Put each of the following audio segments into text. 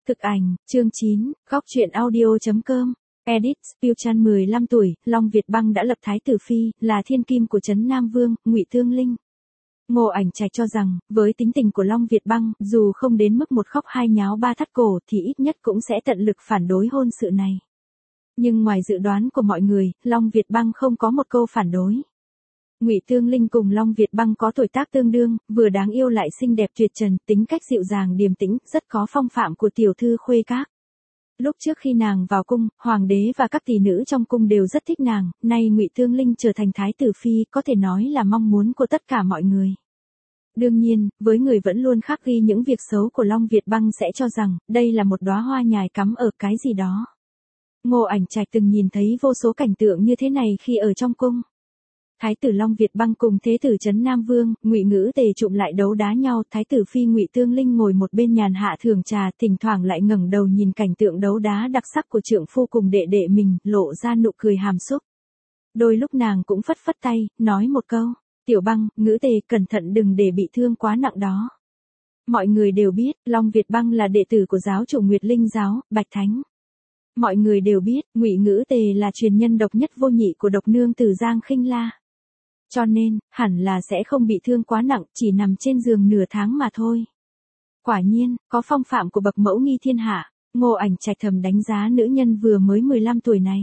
Thực ảnh, chương 9, góc truyện audio.com. Edit, Piêu Chan 15 tuổi, Long Việt Băng đã lập Thái tử Phi, là thiên kim của Trấn Nam Vương, Ngụy Tương Linh. Ngô Ảnh Trạch cho rằng, với tính tình của Long Việt Băng, dù không đến mức một khóc hai nháo ba thắt cổ thì ít nhất cũng sẽ tận lực phản đối hôn sự này. Nhưng ngoài dự đoán của mọi người, Long Việt Băng không có một câu phản đối. Ngụy Tương Linh cùng Long Việt Băng có tuổi tác tương đương, vừa đáng yêu lại xinh đẹp tuyệt trần, tính cách dịu dàng điềm tĩnh, rất có phong phạm của tiểu thư khuê các. Lúc trước khi nàng vào cung, hoàng đế và các tỷ nữ trong cung đều rất thích nàng, nay Ngụy Tương Linh trở thành Thái tử Phi có thể nói là mong muốn của tất cả mọi người. Đương nhiên, với người vẫn luôn khắc ghi những việc xấu của Long Việt Băng sẽ cho rằng, đây là một đóa hoa nhài cắm ở cái gì đó. Ngô Ảnh Trạch từng nhìn thấy vô số cảnh tượng như thế này khi ở trong cung. Thái tử Long Việt Băng cùng thế tử Trấn Nam Vương, Ngụy Ngữ Tề trụm lại đấu đá nhau, Thái tử Phi Ngụy Tương Linh ngồi một bên nhàn hạ thưởng trà, thỉnh thoảng lại ngẩng đầu nhìn cảnh tượng đấu đá đặc sắc của trượng phu cùng đệ đệ mình, lộ ra nụ cười hàm xúc. Đôi lúc nàng cũng phất phất tay, nói một câu, "Tiểu Băng, Ngữ Tề, cẩn thận đừng để bị thương quá nặng đó." Mọi người đều biết, Long Việt Băng là đệ tử của giáo chủ Nguyệt Linh giáo, Bạch Thánh. Mọi người đều biết, Ngụy Ngữ Tề là truyền nhân độc nhất vô nhị của độc nương tử Giang Khinh La. Cho nên, hẳn là sẽ không bị thương quá nặng, chỉ nằm trên giường nửa tháng mà thôi. Quả nhiên, có phong phạm của bậc mẫu nghi thiên hạ, Ngô Ảnh Trạch thầm đánh giá nữ nhân vừa mới 15 tuổi này.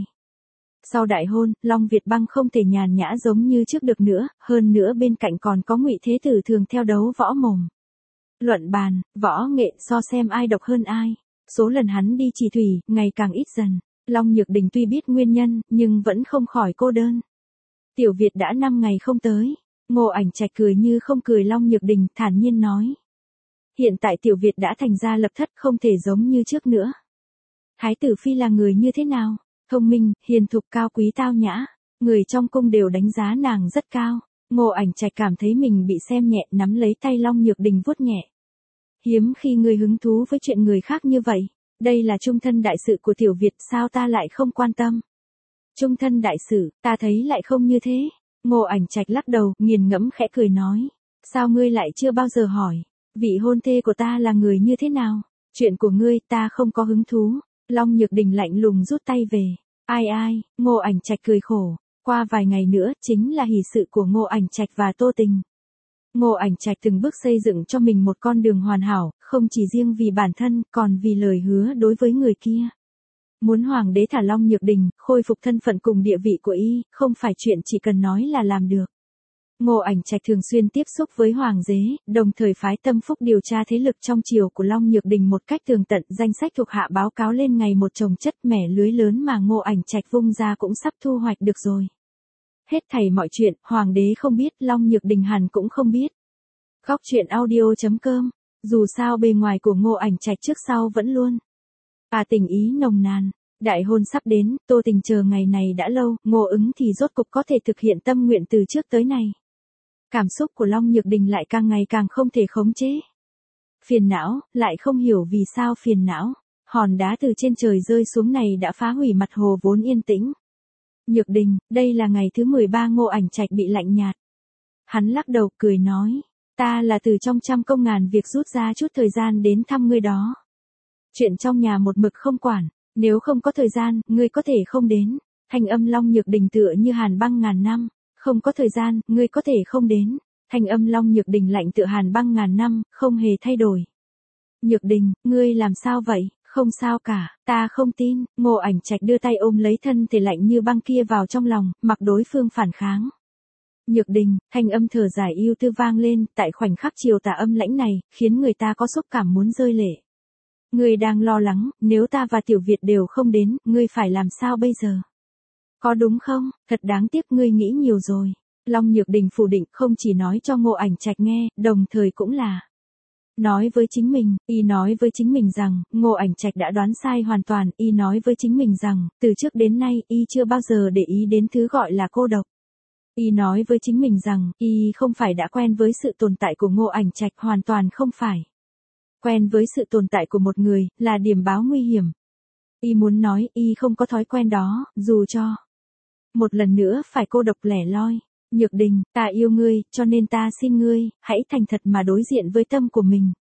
Sau đại hôn, Long Việt Băng không thể nhàn nhã giống như trước được nữa, hơn nữa bên cạnh còn có Ngụy Thế Tử thường theo đấu võ mồm. Luận bàn, võ nghệ so xem ai độc hơn ai. Số lần hắn đi chỉ thủy, ngày càng ít dần. Long Nhược Đình tuy biết nguyên nhân, nhưng vẫn không khỏi cô đơn. Tiểu Việt đã 5 ngày không tới. Ngô Ảnh Trạch cười như không cười, Long Nhược Đình thản nhiên nói. Hiện tại Tiểu Việt đã thành ra lập thất, không thể giống như trước nữa. Thái tử Phi là người như thế nào? Thông minh, hiền thục, cao quý tao nhã. Người trong cung đều đánh giá nàng rất cao. Ngô Ảnh Trạch cảm thấy mình bị xem nhẹ, nắm lấy tay Long Nhược Đình vuốt nhẹ. Hiếm khi ngươi hứng thú với chuyện người khác như vậy. Đây là trung thân đại sự của Tiểu Việt, sao ta lại không quan tâm? Trung thân đại sự, ta thấy lại không như thế. Ngô Ảnh Trạch lắc đầu, nghiền ngẫm khẽ cười nói. Sao ngươi lại chưa bao giờ hỏi, vị hôn thê của ta là người như thế nào? Chuyện của ngươi ta không có hứng thú. Long Nhược Đình lạnh lùng rút tay về. Ai ai, Ngô Ảnh Trạch cười khổ. Qua vài ngày nữa, chính là hỷ sự của Ngô Ảnh Trạch và Tô Tình. Ngô Ảnh Trạch từng bước xây dựng cho mình một con đường hoàn hảo, không chỉ riêng vì bản thân, còn vì lời hứa đối với người kia. Muốn hoàng đế thả Long Nhược Đình, khôi phục thân phận cùng địa vị của y, không phải chuyện chỉ cần nói là làm được. Ngô Ảnh Trạch thường xuyên tiếp xúc với hoàng đế, đồng thời phái Tâm Phúc điều tra thế lực trong triều của Long Nhược Đình một cách tường tận, danh sách thuộc hạ báo cáo lên ngày một chồng chất, mẻ lưới lớn mà Ngô Ảnh Trạch vung ra cũng sắp thu hoạch được rồi. Hết thảy mọi chuyện, hoàng đế không biết, Long Nhược Đình hẳn cũng không biết. Góc truyện audio.com. Dù sao bề ngoài của Ngô Ảnh Trạch trước sau vẫn luôn tình ý nồng nàn. Đại hôn sắp đến, Tô Tình chờ ngày này đã lâu, Ngô Ứng thì rốt cục có thể thực hiện tâm nguyện từ trước tới nay. Cảm xúc của Long Nhược Đình lại càng ngày càng không thể khống chế. Phiền não, lại không hiểu vì sao phiền não. Hòn đá từ trên trời rơi xuống này đã phá hủy mặt hồ vốn yên tĩnh. Nhược Đình, đây là ngày thứ 13 Ngô Ảnh Trạch bị lạnh nhạt. Hắn lắc đầu cười nói, ta là từ trong trăm công ngàn việc rút ra chút thời gian đến thăm ngươi đó. Chuyện trong nhà một mực không quản, nếu không có thời gian, ngươi có thể không đến. Thanh âm Long Nhược Đình tựa như hàn băng ngàn năm, không có thời gian, ngươi có thể không đến. Thanh âm Long Nhược Đình lạnh tựa hàn băng ngàn năm, không hề thay đổi. Nhược Đình, ngươi làm sao vậy? Không sao cả, ta không tin. Ngô Ảnh Trạch đưa tay ôm lấy thân thể lạnh như băng kia vào trong lòng, mặc đối phương phản kháng. Nhược Đình, thanh âm thở dài yêu tư vang lên, tại khoảnh khắc chiều tà âm lãnh này, khiến người ta có xúc cảm muốn rơi lệ. Ngươi đang lo lắng, nếu ta và Tiểu Việt đều không đến, ngươi phải làm sao bây giờ? Có đúng không? Thật đáng tiếc, ngươi nghĩ nhiều rồi. Long Nhược Đình phủ định, không chỉ nói cho Ngô Ảnh Trạch nghe, đồng thời cũng là nói với chính mình. Y nói với chính mình rằng, Ngô Ảnh Trạch đã đoán sai hoàn toàn. Y nói với chính mình rằng, từ trước đến nay, y chưa bao giờ để ý đến thứ gọi là cô độc. Y nói với chính mình rằng, y không phải đã quen với sự tồn tại của Ngô Ảnh Trạch, hoàn toàn không phải. Quen với sự tồn tại của một người, là điểm báo nguy hiểm. Y muốn nói, y không có thói quen đó, dù cho một lần nữa phải cô độc lẻ loi. Nhược Đình, ta yêu ngươi, cho nên ta xin ngươi, hãy thành thật mà đối diện với tâm của mình.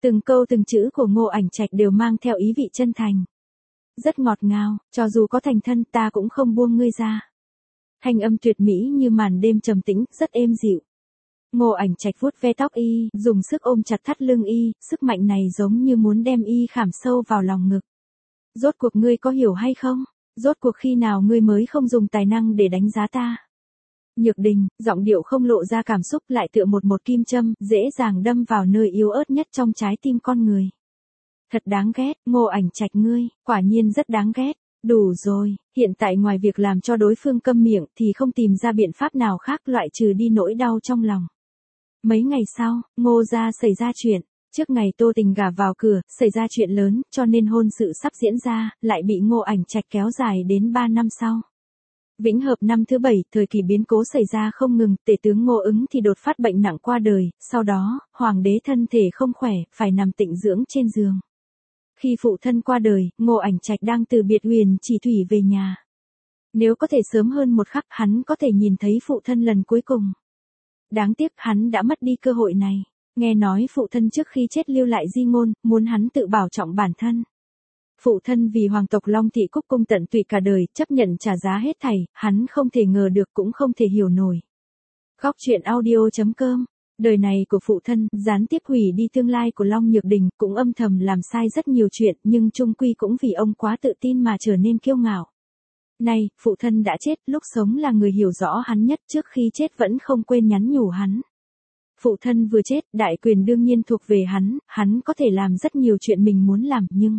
Từng câu từng chữ của Ngô Ảnh Trạch đều mang theo ý vị chân thành. Rất ngọt ngào, cho dù có thành thân ta cũng không buông ngươi ra. Thanh âm tuyệt mỹ như màn đêm trầm tĩnh, rất êm dịu. Ngô Ảnh Trạch vuốt ve tóc y, dùng sức ôm chặt thắt lưng y, sức mạnh này giống như muốn đem y khảm sâu vào lòng ngực. Rốt cuộc ngươi có hiểu hay không? Rốt cuộc khi nào ngươi mới không dùng tài năng để đánh giá ta? Nhược Đình, giọng điệu không lộ ra cảm xúc lại tựa một kim châm, dễ dàng đâm vào nơi yếu ớt nhất trong trái tim con người. Thật đáng ghét, Ngô Ảnh Trạch ngươi, quả nhiên rất đáng ghét. Đủ rồi, hiện tại ngoài việc làm cho đối phương câm miệng thì không tìm ra biện pháp nào khác loại trừ đi nỗi đau trong lòng. Mấy ngày sau, Ngô gia xảy ra chuyện. Trước ngày Tô Tình gả vào cửa, xảy ra chuyện lớn, cho nên hôn sự sắp diễn ra, lại bị Ngô Ảnh Trạch kéo dài đến 3 năm sau. Vĩnh Hợp năm thứ 7, thời kỳ biến cố xảy ra không ngừng, tể tướng Ngô Ứng thì đột phát bệnh nặng qua đời, sau đó, hoàng đế thân thể không khỏe, phải nằm tịnh dưỡng trên giường. Khi phụ thân qua đời, Ngô Ảnh Trạch đang từ biệt Huyền Chỉ Thủy về nhà. Nếu có thể sớm hơn một khắc, hắn có thể nhìn thấy phụ thân lần cuối cùng. Đáng tiếc hắn đã mất đi cơ hội này. Nghe nói phụ thân trước khi chết lưu lại di ngôn, muốn hắn tự bảo trọng bản thân. Phụ thân vì hoàng tộc Long Thị Cúc Cung tận tụy cả đời, chấp nhận trả giá hết thảy, hắn không thể ngờ được cũng không thể hiểu nổi. Góc truyện audio.com. Đời này của phụ thân, gián tiếp hủy đi tương lai của Long Nhược Đình, cũng âm thầm làm sai rất nhiều chuyện, nhưng chung quy cũng vì ông quá tự tin mà trở nên kiêu ngạo. Nay, phụ thân đã chết, lúc sống là người hiểu rõ hắn nhất, trước khi chết vẫn không quên nhắn nhủ hắn. Phụ thân vừa chết, đại quyền đương nhiên thuộc về hắn có thể làm rất nhiều chuyện mình muốn làm, nhưng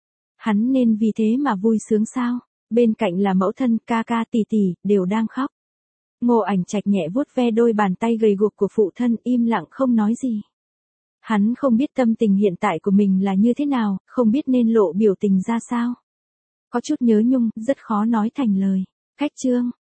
hắn nên vì thế mà vui sướng sao? Bên cạnh là mẫu thân, ca ca, tỷ tỷ, đều đang khóc. Ngô Ảnh Trạch nhẹ vuốt ve đôi bàn tay gầy guộc của phụ thân, im lặng không nói gì. Hắn không biết tâm tình hiện tại của mình là như thế nào, không biết nên lộ biểu tình ra sao. Có chút nhớ nhung, rất khó nói thành lời. Khách chương.